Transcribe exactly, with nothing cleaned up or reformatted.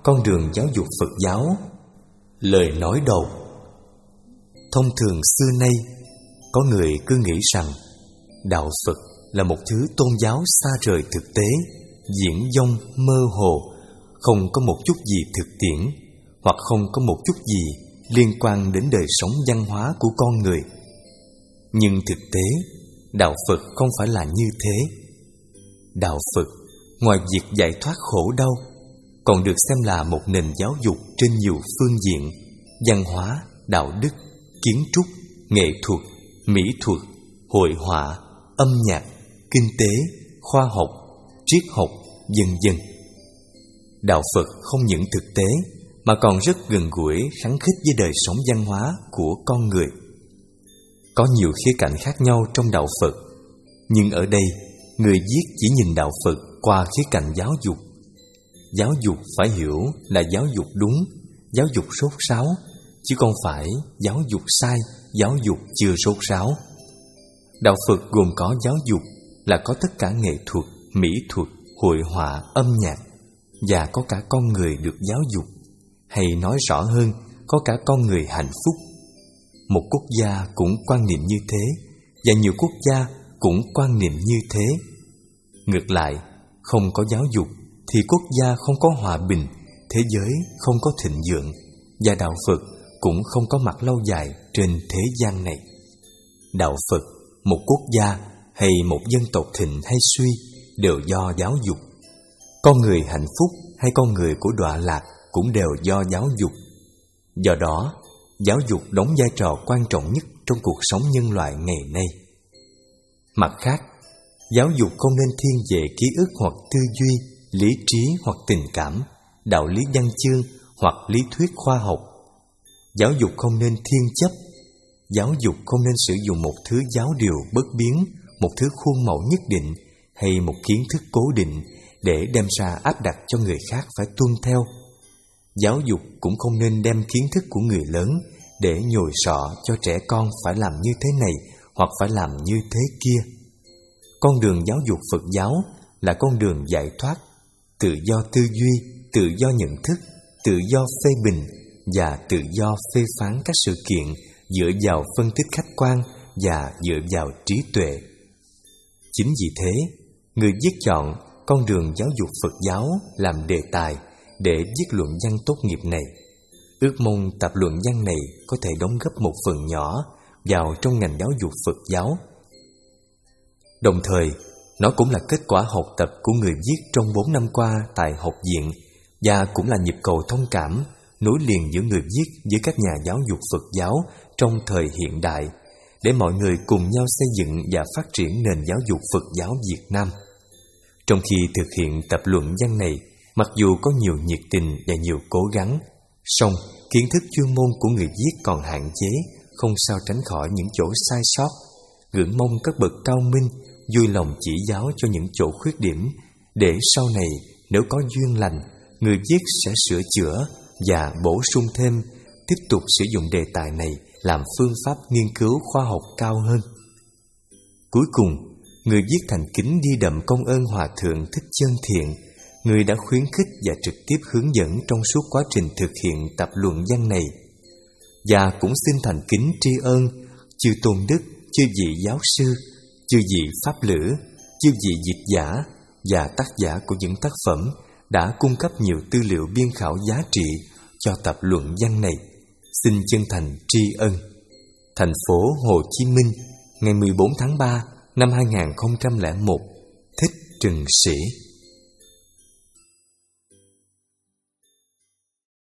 con đường giáo dục Phật giáo. Lời nói đầu. Thông thường xưa nay, có người cứ nghĩ rằng đạo Phật là một thứ tôn giáo xa rời thực tế, diễn dông, mơ hồ, không có một chút gì thực tiễn, hoặc không có một chút gì liên quan đến đời sống văn hóa của con người. Nhưng thực tế, đạo Phật không phải là như thế. Đạo Phật, ngoài việc giải thoát khổ đau, còn được xem là một nền giáo dục trên nhiều phương diện: văn hóa, đạo đức, kiến trúc, nghệ thuật, mỹ thuật, hội họa, âm nhạc, kinh tế, khoa học, triết học, vân vân. Đạo Phật không những thực tế mà còn rất gần gũi, khăng khít với đời sống văn hóa của con người. Có nhiều khía cạnh khác nhau trong đạo Phật, nhưng ở đây người viết chỉ nhìn đạo Phật qua khía cạnh giáo dục. Giáo dục phải hiểu là giáo dục đúng, giáo dục sốt sáo, chứ không phải giáo dục sai, giáo dục chưa sốt sáo. Đạo Phật gồm có giáo dục là có tất cả nghệ thuật, mỹ thuật, hội họa, âm nhạc, và có cả con người được giáo dục, hay nói rõ hơn, có cả con người hạnh phúc. Một quốc gia cũng quan niệm như thế, và nhiều quốc gia cũng quan niệm như thế. Ngược lại, không có giáo dục thì quốc gia không có hòa bình, thế giới không có thịnh vượng, và đạo Phật cũng không có mặt lâu dài trên thế gian này. Đạo Phật, một quốc gia hay một dân tộc thịnh hay suy đều do giáo dục. Con người hạnh phúc hay con người của đọa lạc cũng đều do giáo dục. Do đó, giáo dục đóng vai trò quan trọng nhất trong cuộc sống nhân loại ngày nay. Mặt khác, giáo dục không nên thiên về ký ức hoặc tư duy, lý trí hoặc tình cảm, đạo lý văn chương hoặc lý thuyết khoa học. Giáo dục không nên thiên chấp. Giáo dục không nên sử dụng một thứ giáo điều bất biến, một thứ khuôn mẫu nhất định hay một kiến thức cố định để đem ra áp đặt cho người khác phải tuân theo. Giáo dục cũng không nên đem kiến thức của người lớn để nhồi sọ cho trẻ con phải làm như thế này hoặc phải làm như thế kia. Con đường giáo dục Phật giáo là con đường giải thoát, tự do tư duy, tự do nhận thức, tự do phê bình và tự do phê phán các sự kiện dựa vào phân tích khách quan và dựa vào trí tuệ. Chính vì thế, người viết chọn con đường giáo dục Phật giáo làm đề tài để viết luận văn tốt nghiệp này. Ước mong tập luận văn này có thể đóng góp một phần nhỏ vào trong ngành giáo dục Phật giáo. Đồng thời, nó cũng là kết quả học tập của người viết trong bốn năm qua tại học viện, và cũng là nhịp cầu thông cảm nối liền giữa người viết với các nhà giáo dục Phật giáo trong thời hiện đại, để mọi người cùng nhau xây dựng và phát triển nền giáo dục Phật giáo Việt Nam. Trong khi thực hiện tập luận văn này, mặc dù có nhiều nhiệt tình và nhiều cố gắng, song kiến thức chuyên môn của người viết còn hạn chế, không sao tránh khỏi những chỗ sai sót. Ngưỡng mong các bậc cao minh vui lòng chỉ giáo cho những chỗ khuyết điểm, để sau này nếu có duyên lành, người viết sẽ sửa chữa và bổ sung thêm, tiếp tục sử dụng đề tài này làm phương pháp nghiên cứu khoa học cao hơn. Cuối cùng, người viết thành kính đi đậm công ơn Hòa Thượng Thích Chân Thiện, người đã khuyến khích và trực tiếp hướng dẫn trong suốt quá trình thực hiện tập luận văn này. Và cũng xin thành kính tri ân chư Tôn Đức, chư vị giáo sư, chư vị pháp lữ, chư vị dịch giả và tác giả của những tác phẩm đã cung cấp nhiều tư liệu biên khảo giá trị cho tập luận văn này. Xin chân thành tri ân. Thành phố Hồ Chí Minh, ngày mười bốn tháng ba năm hai nghìn không trăm lẻ một. Thích Trừng Sĩ.